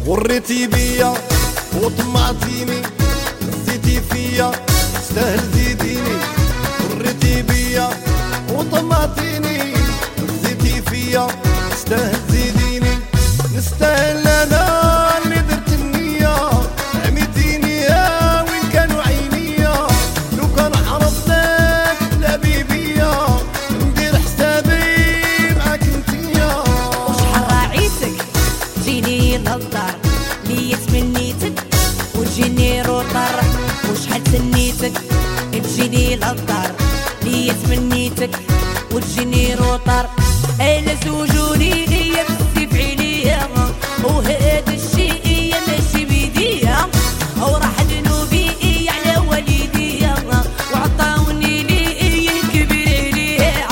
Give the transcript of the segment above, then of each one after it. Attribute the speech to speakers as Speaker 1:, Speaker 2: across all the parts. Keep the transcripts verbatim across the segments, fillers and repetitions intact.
Speaker 1: غريتي بيا وطمعتيني، نسيتي فيا تستاهل زيديني. غريتي بيا وطمعتيني، نسيتي فيا تستاهل زيديني. نستاهل انا اللي درت النية، عميتيني يا وين كانوا عينيا. لو كان عرفتك لبيبيا ندير حسابي معاك انتيا.
Speaker 2: وشحال راعيتك تجيني للدار ليا تمنيتك وتجيني روطر. وشحال تسنيتك تجيني للدار ليا تمنيتك وتجيني روطر. الا زوجوني هي بزي في عينيا، وهذا الشيء ماشي بيديا. وراح ذنوبي على والديا وعطاوني لي كبير عليا.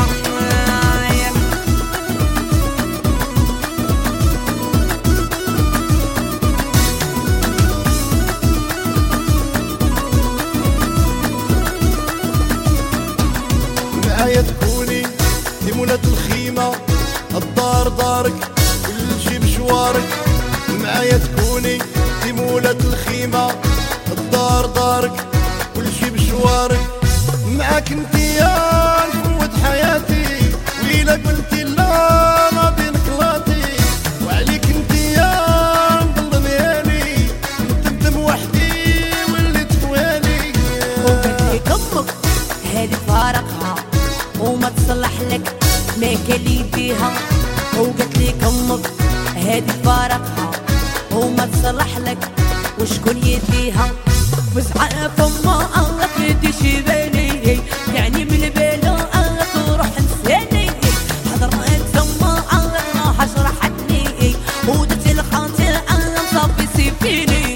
Speaker 1: معايا تكوني دي مولات الخيمة، الدار دارك كل شي بشوارك. معايا تكوني دي مولات الخيمة، الدار دارك كل شي بشوارك. معاك انتيا نفوت حياتي، ويلا قلتي لا ما بين كلاتي. وعليك انتيا نضل ميالي، نتبدم وحدي وليت خوالي.
Speaker 2: وقالك امك هادي فارقها وما تصلح لك ما كان يديها. وقالت لك امك هادي فارقها وما تصلح لك وشكون يديها. وزعاف ما الله تديش بالي، يعني من بالو الله تروح نساني. حضرت ما الله حشرحتني ودرت الخاطر الله مصابي سيفيني.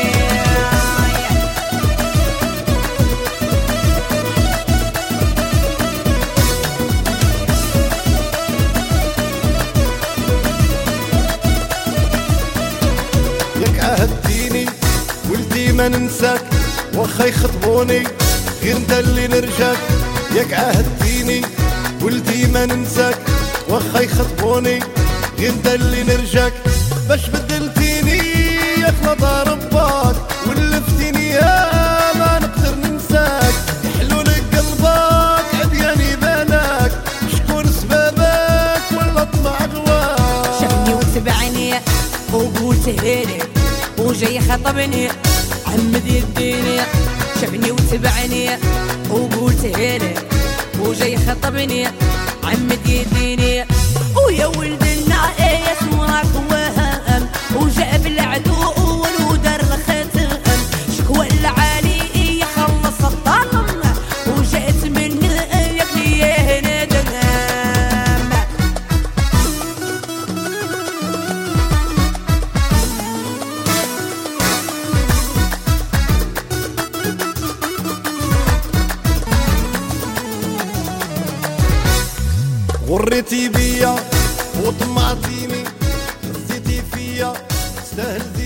Speaker 1: ياك عهدتيني ولدي ما ننساك، واخا يخطبوني غير انت اللي نرجاك. ياك عهدتيني ولدي ما ننساك، واخا يخطبوني غير انت اللي نرجاك. باش بدلتيني يا خلطة رباك، ولفتيني يا ما نقدر ننساك. يحلو لك قلبك عدياني بالك، شكون سبابك ولا طمع غواك.
Speaker 2: شافني وتبعني وقلت هيلي وجاي خطبني عمد يديني. شافني وتبعني وقلت هيلي وجاي خطبني عمد يديني. ويا ولدنا يا اسمك وهم، وجاب العدو ودار الختم. شكوى العالي يخلص الظلم، وجات مني ياكلي يا ندم.
Speaker 1: غريتي بيا وطمعتيني، نسيتي فيا تستاهل